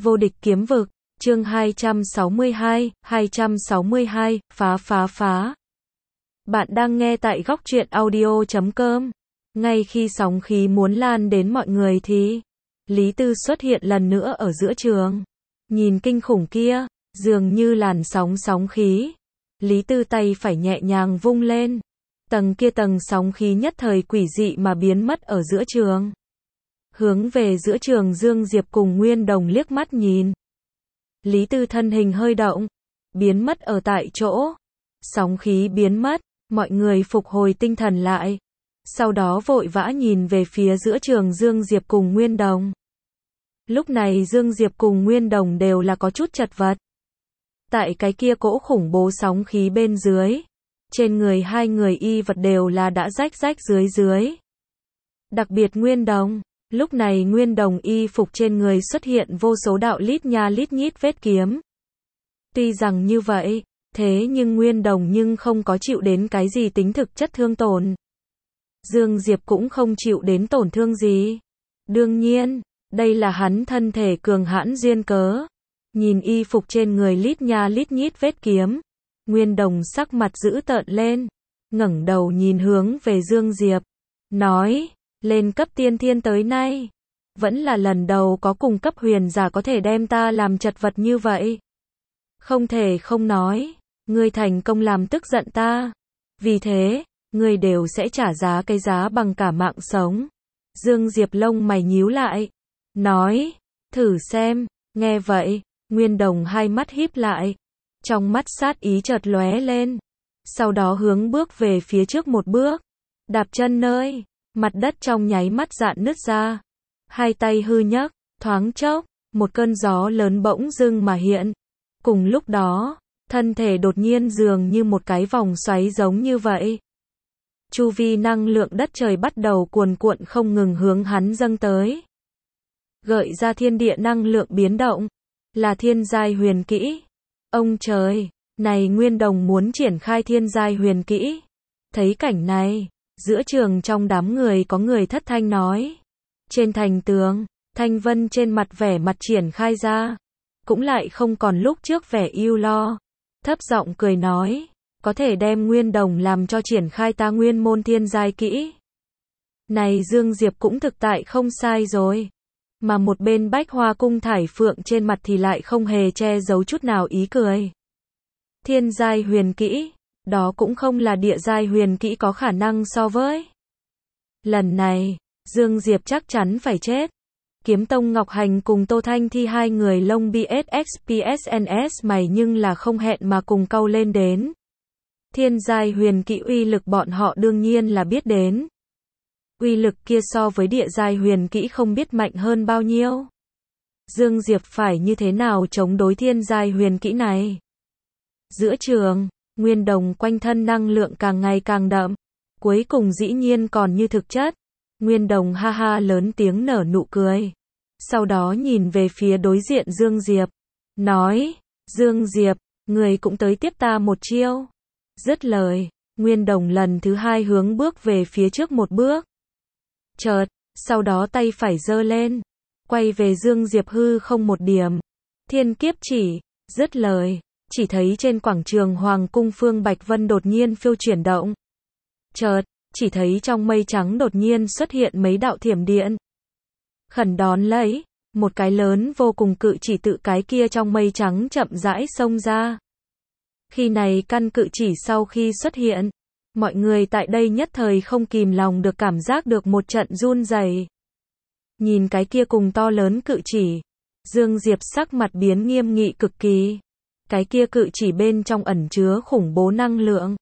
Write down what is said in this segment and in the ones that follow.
Vô địch kiếm vực, chương 262, phá. Bạn đang nghe tại góc truyện audio.com. Ngay khi sóng khí muốn lan đến mọi người thì Lý Tư xuất hiện lần nữa ở giữa trường. Nhìn kinh khủng kia, dường như làn sóng khí. Lý Tư tay phải nhẹ nhàng vung lên. Tầng sóng khí nhất thời quỷ dị mà biến mất ở giữa trường. Hướng về giữa trường, Dương Diệp cùng Nguyên Đồng liếc mắt nhìn. Lý Tư thân hình hơi động, biến mất ở tại chỗ. Sóng khí biến mất, mọi người phục hồi tinh thần lại. Sau đó vội vã nhìn về phía giữa trường Dương Diệp cùng Nguyên Đồng. Lúc này Dương Diệp cùng Nguyên Đồng đều là có chút chật vật. Tại cái kia cỗ khủng bố sóng khí bên dưới, trên người hai người y vật đều là đã rách dưới. Đặc biệt Nguyên Đồng, lúc này Nguyên Đồng y phục trên người xuất hiện vô số đạo lít nhít vết kiếm. Tuy rằng như vậy, thế nhưng Nguyên Đồng nhưng không có chịu đến cái gì tính thực chất thương tổn. Dương Diệp cũng không chịu đến tổn thương gì. Đương nhiên, đây là hắn thân thể cường hãn duyên cớ. Nhìn y phục trên người lít nhít vết kiếm, Nguyên Đồng sắc mặt dữ tợn lên, ngẩng đầu nhìn hướng về Dương Diệp, nói, lên cấp tiên thiên tới nay, vẫn là lần đầu có cùng cấp huyền giả có thể đem ta làm chật vật như vậy. Không thể không nói, ngươi thành công làm tức giận ta, vì thế, ngươi đều sẽ trả giá cái giá bằng cả mạng sống. Dương Diệp lông mày nhíu lại, nói, thử xem. Nghe vậy, Nguyên Đồng hai mắt híp lại, trong mắt sát ý chợt lóe lên, sau đó hướng bước về phía trước một bước, đạp chân nơi, mặt đất trong nháy mắt rạn nứt ra, hai tay hư nhấc, thoáng chốc, một cơn gió lớn bỗng dưng mà hiện, cùng lúc đó, thân thể đột nhiên dường như một cái vòng xoáy giống như vậy. Chu vi năng lượng đất trời bắt đầu cuồn cuộn không ngừng hướng hắn dâng tới, gợi ra thiên địa năng lượng biến động, là thiên giai huyền kỹ. Ông trời, này Nguyên Đồng muốn triển khai thiên giai huyền kỹ. Thấy cảnh này, giữa trường trong đám người có người thất thanh nói. Trên thành tường, Thanh Vân trên mặt vẻ mặt triển khai ra, cũng lại không còn lúc trước vẻ ưu lo, thấp giọng cười nói, có thể đem Nguyên Đồng làm cho triển khai ta nguyên môn thiên giai kỹ. Này Dương Diệp cũng thực tại không sai rồi. Mà một bên Bách Hoa Cung Thải Phượng trên mặt thì lại không hề che giấu chút nào ý cười. Thiên giai huyền kỹ, đó cũng không là địa giai huyền kỹ có khả năng so với. Lần này, Dương Diệp chắc chắn phải chết. Kiếm Tông Ngọc Hành cùng Tô Thanh Thi hai người lông BSXPSNS mày nhưng là không hẹn mà cùng cau lên đến. Thiên giai huyền kỹ uy lực bọn họ đương nhiên là biết đến. Uy lực kia so với địa giai huyền kỹ không biết mạnh hơn bao nhiêu. Dương Diệp phải như thế nào chống đối thiên giai huyền kỹ này? Giữa trường, Nguyên Đồng quanh thân năng lượng càng ngày càng đậm, cuối cùng dĩ nhiên còn như thực chất. Nguyên Đồng ha ha lớn tiếng nở nụ cười, sau đó nhìn về phía đối diện Dương Diệp, nói, Dương Diệp, người cũng tới tiếp ta một chiêu. Dứt lời, Nguyên Đồng lần thứ hai hướng bước về phía trước một bước. Chợt, sau đó tay phải giơ lên, quay về Dương Diệp hư không một điểm. Thiên kiếp chỉ, dứt lời, chỉ thấy trên quảng trường Hoàng cung Phương Bạch Vân đột nhiên phiêu chuyển động. Chợt, chỉ thấy trong mây trắng đột nhiên xuất hiện mấy đạo thiểm điện. Khẩn đón lấy, một cái lớn vô cùng cự chỉ tự cái kia trong mây trắng chậm rãi xông ra. Khi này căn cự chỉ sau khi xuất hiện, mọi người tại đây nhất thời không kìm lòng được cảm giác được một trận run rẩy. Nhìn cái kia cùng to lớn cự chỉ, Dương Diệp sắc mặt biến nghiêm nghị cực kỳ. Cái kia cự chỉ bên trong ẩn chứa khủng bố năng lượng.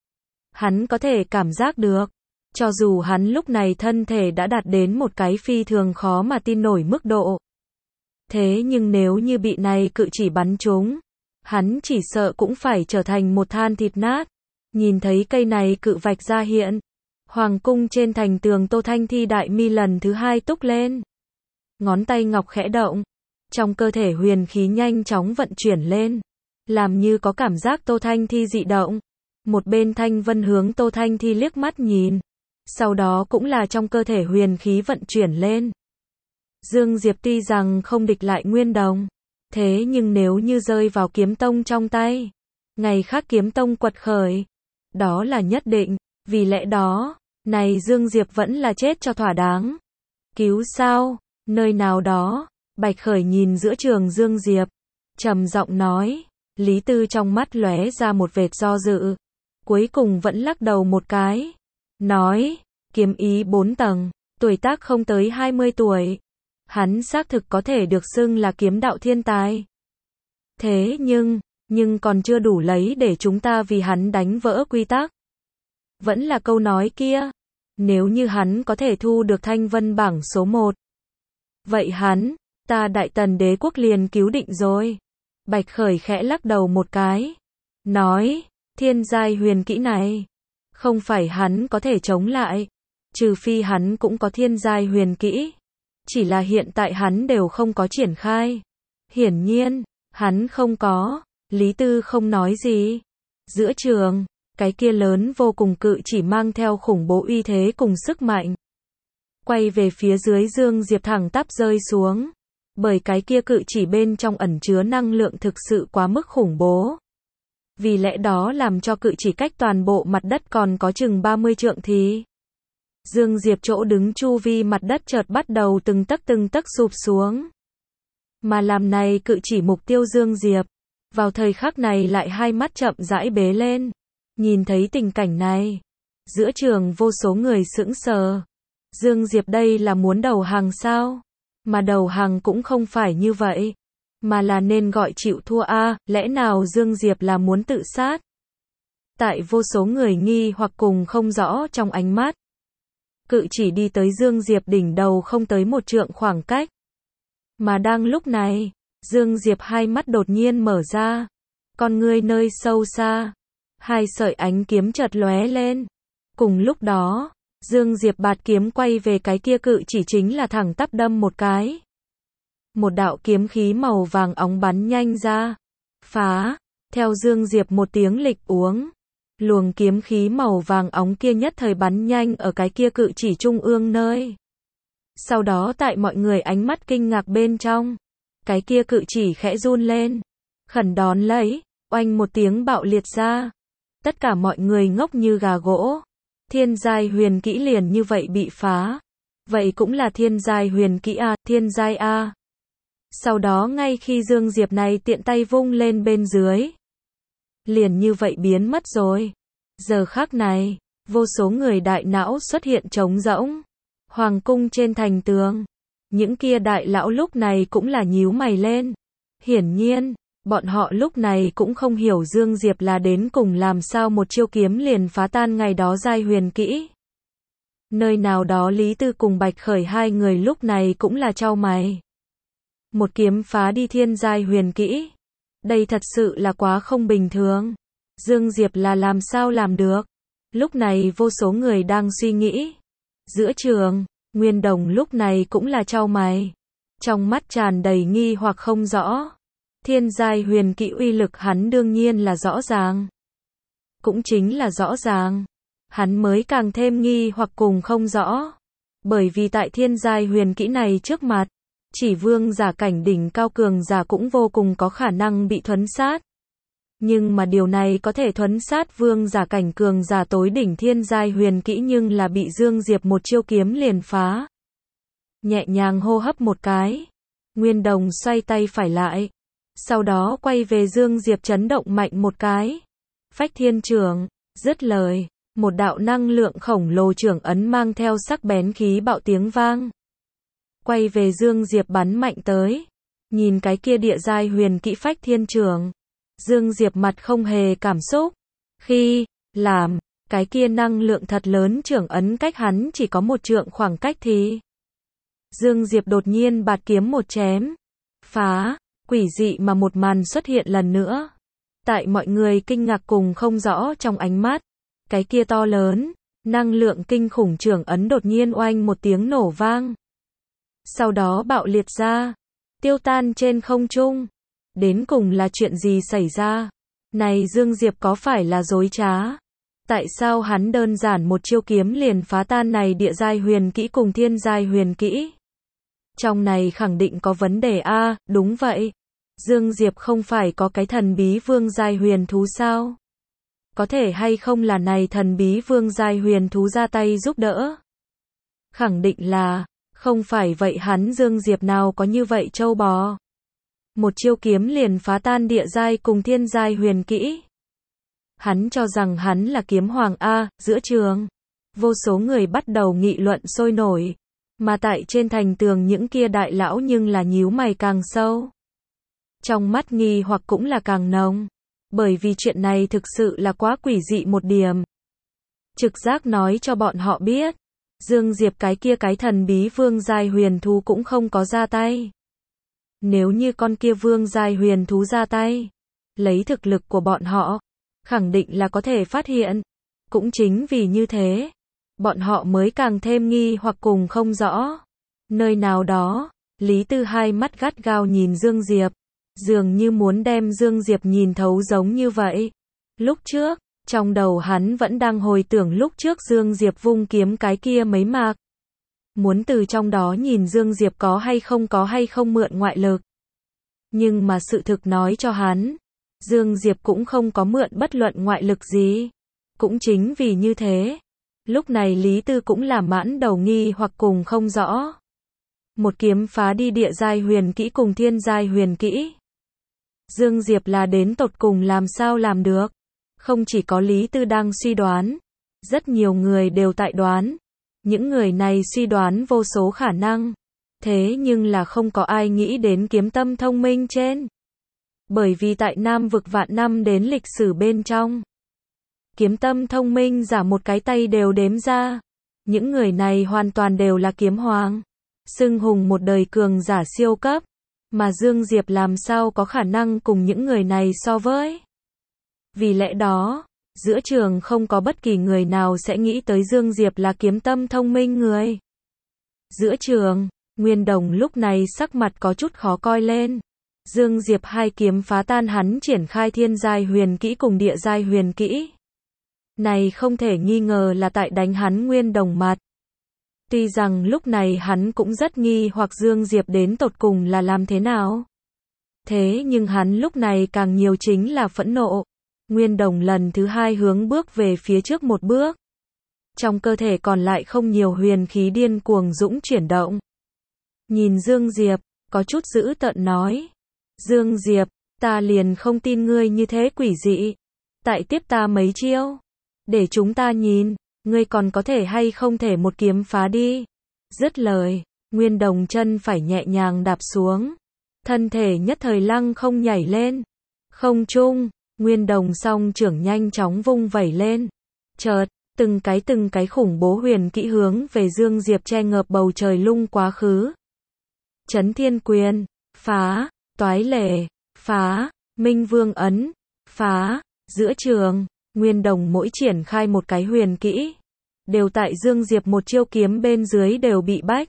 Hắn có thể cảm giác được, cho dù hắn lúc này thân thể đã đạt đến một cái phi thường khó mà tin nổi mức độ. Thế nhưng nếu như bị này cự chỉ bắn trúng, hắn chỉ sợ cũng phải trở thành một than thịt nát. Nhìn thấy cây này cự vạch ra hiện, Hoàng cung trên thành tường Tô Thanh Thi đại mi lần thứ hai túc lên. Ngón tay ngọc khẽ động, trong cơ thể huyền khí nhanh chóng vận chuyển lên, làm như có cảm giác Tô Thanh Thi dị động. Một bên Thanh Vân hướng Tô Thanh Thi liếc mắt nhìn, sau đó cũng là trong cơ thể huyền khí vận chuyển lên. Dương Diệp tuy rằng không địch lại Nguyên Đồng, Thế nhưng nếu như rơi vào kiếm tông trong tay, ngày khác kiếm tông quật khởi, đó là nhất định, vì lẽ đó, này Dương Diệp vẫn là chết cho thỏa đáng. Cứu sao? Nơi nào đó, Bạch Khởi nhìn giữa trường Dương Diệp, trầm giọng nói, Lý Tư trong mắt lóe ra một vệt do dự, cuối cùng vẫn lắc đầu một cái, nói, kiếm ý 4 tầng, tuổi tác không tới 20 tuổi, hắn xác thực có thể được xưng là kiếm đạo thiên tài. Thế nhưng còn chưa đủ lấy để chúng ta vì hắn đánh vỡ quy tắc. Vẫn là câu nói kia, nếu như hắn có thể thu được thanh vân bảng số 1, vậy ta Đại Tần đế quốc liền cứu định rồi. Bạch Khởi khẽ lắc đầu một cái, nói, thiên giai huyền kỹ này, không phải hắn có thể chống lại, trừ phi hắn cũng có thiên giai huyền kỹ, chỉ là hiện tại hắn đều không có triển khai. Hiển nhiên, hắn không có. Lý Tư không nói gì. Giữa trường, cái kia lớn vô cùng cự chỉ mang theo khủng bố uy thế cùng sức mạnh, quay về phía dưới Dương Diệp thẳng tắp rơi xuống. Bởi cái kia cự chỉ bên trong ẩn chứa năng lượng thực sự quá mức khủng bố. Vì lẽ đó làm cho cự chỉ cách toàn bộ mặt đất còn có chừng 30 trượng thì Dương Diệp chỗ đứng chu vi mặt đất chợt bắt đầu từng tấc sụp xuống. Mà làm này cự chỉ mục tiêu Dương Diệp, vào thời khắc này lại hai mắt chậm rãi bế lên. Nhìn thấy tình cảnh này, giữa trường vô số người sững sờ. Dương Diệp đây là muốn đầu hàng sao? Mà đầu hàng cũng không phải như vậy, mà là nên gọi chịu thua a, lẽ nào Dương Diệp là muốn tự sát? Tại vô số người nghi hoặc cùng không rõ trong ánh mắt, cự chỉ đi tới Dương Diệp đỉnh đầu không tới 1 trượng khoảng cách. Mà đang lúc này, Dương Diệp hai mắt đột nhiên mở ra, con ngươi nơi sâu xa, hai sợi ánh kiếm chợt lóe lên. Cùng lúc đó, Dương Diệp bạt kiếm quay về cái kia cự chỉ chính là thẳng tắp đâm một cái. Một đạo kiếm khí màu vàng óng bắn nhanh ra. Phá, theo Dương Diệp một tiếng lịch uống. Luồng kiếm khí màu vàng óng kia nhất thời bắn nhanh ở cái kia cự chỉ trung ương nơi. Sau đó tại mọi người ánh mắt kinh ngạc bên trong, cái kia cự chỉ khẽ run lên, khẩn đón lấy, oanh một tiếng bạo liệt ra. Tất cả mọi người ngốc như gà gỗ. Thiên giai huyền kỹ liền như vậy bị phá. Vậy cũng là thiên giai huyền kỹ a, thiên giai a. Sau đó ngay khi Dương Diệp này tiện tay vung lên bên dưới, liền như vậy biến mất rồi. Giờ khắc này, vô số người đại não xuất hiện trống rỗng. Hoàng cung trên thành tường, những kia đại lão lúc này cũng là nhíu mày lên. Hiển nhiên, bọn họ lúc này cũng không hiểu Dương Diệp là đến cùng làm sao một chiêu kiếm liền phá tan ngày đó giai huyền kỹ. Nơi nào đó Lý Tư cùng Bạch Khởi hai người lúc này cũng là chau mày. Một kiếm phá đi thiên giai huyền kỹ. Đây thật sự là quá không bình thường. Dương Diệp là làm sao làm được? Lúc này vô số người đang suy nghĩ. Giữa trường, Nguyên Đồng lúc này cũng là chau mày. Trong mắt tràn đầy nghi hoặc không rõ. Thiên giai huyền kỹ uy lực hắn đương nhiên là rõ ràng. Cũng chính là rõ ràng. Hắn mới càng thêm nghi hoặc cùng không rõ. Bởi vì tại thiên giai huyền kỹ này trước mặt, chỉ vương giả cảnh đỉnh cao cường giả cũng vô cùng có khả năng bị thuấn sát. Nhưng mà điều này có thể thuấn sát vương giả cảnh cường giả tối đỉnh thiên giai huyền kỹ nhưng là bị Dương Diệp một chiêu kiếm liền phá. Nhẹ nhàng hô hấp một cái, Nguyên Đồng xoay tay phải lại, sau đó quay về Dương Diệp chấn động mạnh một cái. Phách thiên trưởng, dứt lời, một đạo năng lượng khổng lồ trưởng ấn mang theo sắc bén khí bạo tiếng vang. Quay về Dương Diệp bắn mạnh tới. Nhìn cái kia địa giai huyền kỹ phách thiên trưởng, Dương Diệp mặt không hề cảm xúc. Khi làm cái kia năng lượng thật lớn trưởng ấn cách hắn chỉ có 1 trượng khoảng cách thì Dương Diệp đột nhiên bạt kiếm một chém. Phá, quỷ dị mà một màn xuất hiện lần nữa. Tại mọi người kinh ngạc cùng không rõ trong ánh mắt, cái kia to lớn, năng lượng kinh khủng trưởng ấn đột nhiên oanh một tiếng nổ vang. Sau đó bạo liệt ra, tiêu tan trên không trung. Đến cùng là chuyện gì xảy ra? Này Dương Diệp có phải là dối trá? Tại sao hắn đơn giản một chiêu kiếm liền phá tan này địa giai huyền kỹ cùng thiên giai huyền kỹ? Trong này khẳng định có vấn đề a, đúng vậy. Dương Diệp không phải có cái thần bí vương giai huyền thú sao? Có thể hay không là này thần bí vương giai huyền thú ra tay giúp đỡ? Khẳng định là, không phải vậy hắn Dương Diệp nào có như vậy trâu bò. Một chiêu kiếm liền phá tan địa giai cùng thiên giai huyền kỹ. Hắn cho rằng hắn là kiếm hoàng A, giữa trường. Vô số người bắt đầu nghị luận sôi nổi. Mà tại trên thành tường những kia đại lão nhưng là nhíu mày càng sâu. Trong mắt nghi hoặc cũng là càng nồng. Bởi vì chuyện này thực sự là quá quỷ dị một điểm. Trực giác nói cho bọn họ biết. Dương Diệp cái kia cái thần bí vương giai huyền thú cũng không có ra tay. Nếu như con kia vương giai huyền thú ra tay, lấy thực lực của bọn họ, khẳng định là có thể phát hiện. Cũng chính vì như thế, bọn họ mới càng thêm nghi hoặc cùng không rõ. Nơi nào đó, Lý Tư hai mắt gắt gao nhìn Dương Diệp, dường như muốn đem Dương Diệp nhìn thấu giống như vậy. Lúc trước, trong đầu hắn vẫn đang hồi tưởng lúc trước Dương Diệp vung kiếm cái kia mấy mạc. Muốn từ trong đó nhìn Dương Diệp có hay không mượn ngoại lực. Nhưng mà sự thực nói cho hắn, Dương Diệp cũng không có mượn bất luận ngoại lực gì. Cũng chính vì như thế, lúc này Lý Tư cũng là mãn đầu nghi hoặc cùng không rõ. Một kiếm phá đi địa giai huyền kỹ cùng thiên giai huyền kỹ. Dương Diệp là đến tột cùng làm sao làm được. Không chỉ có Lý Tư đang suy đoán, rất nhiều người đều tại đoán. Những người này suy đoán vô số khả năng. Thế nhưng là không có ai nghĩ đến kiếm tâm thông minh trên. Bởi vì tại Nam vực vạn năm đến lịch sử bên trong, kiếm tâm thông minh giả một cái tay đều đếm ra. Những người này hoàn toàn đều là kiếm hoàng. Xưng hùng một đời cường giả siêu cấp. Mà Dương Diệp làm sao có khả năng cùng những người này so với. Vì lẽ đó, giữa trường không có bất kỳ người nào sẽ nghĩ tới Dương Diệp là kiếm tâm thông minh người. Giữa trường, Nguyên Đồng lúc này sắc mặt có chút khó coi lên. Dương Diệp hai kiếm phá tan hắn triển khai thiên giai huyền kỹ cùng địa giai huyền kỹ. Này không thể nghi ngờ là tại đánh hắn Nguyên Đồng mặt. Tuy rằng lúc này hắn cũng rất nghi hoặc Dương Diệp đến tột cùng là làm thế nào. Thế nhưng hắn lúc này càng nhiều chính là phẫn nộ. Nguyên Đồng lần thứ hai hướng bước về phía trước một bước. Trong cơ thể còn lại không nhiều huyền khí điên cuồng dũng chuyển động. Nhìn Dương Diệp, có chút dữ tợn nói. Dương Diệp, ta liền không tin ngươi như thế quỷ dị. Tại tiếp ta mấy chiêu. Để chúng ta nhìn, ngươi còn có thể hay không thể một kiếm phá đi. Dứt lời, Nguyên Đồng chân phải nhẹ nhàng đạp xuống. Thân thể nhất thời lăng không nhảy lên. Không trung, Nguyên Đồng song trưởng nhanh chóng vung vẩy lên. Chợt, từng cái khủng bố huyền kỹ hướng về Dương Diệp che ngợp bầu trời lung quá khứ. Chấn Thiên Quyền, phá, Toái Lệ, phá, Minh Vương Ấn, phá, giữa trường, Nguyên Đồng mỗi triển khai một cái huyền kỹ, đều tại Dương Diệp một chiêu kiếm bên dưới đều bị bách.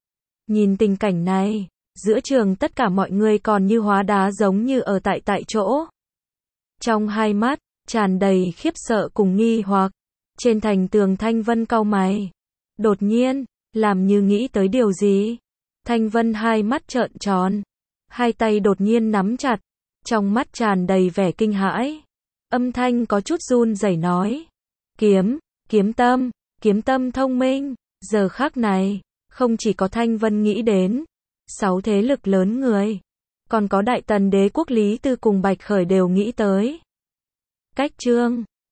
Nhìn tình cảnh này, giữa trường tất cả mọi người còn như hóa đá giống như ở tại chỗ. Trong hai mắt, tràn đầy khiếp sợ cùng nghi hoặc. Trên thành tường Thanh Vân cau mày. Đột nhiên, làm như nghĩ tới điều gì. Thanh Vân hai mắt trợn tròn. Hai tay đột nhiên nắm chặt. Trong mắt tràn đầy vẻ kinh hãi. Âm thanh có chút run rẩy nói. Kiếm tâm thông minh. Giờ khắc này, không chỉ có Thanh Vân nghĩ đến 6 thế lực lớn người. Còn có Đại Tần Đế quốc Lý Tư cùng Bạch Khởi đều nghĩ tới. Cách chương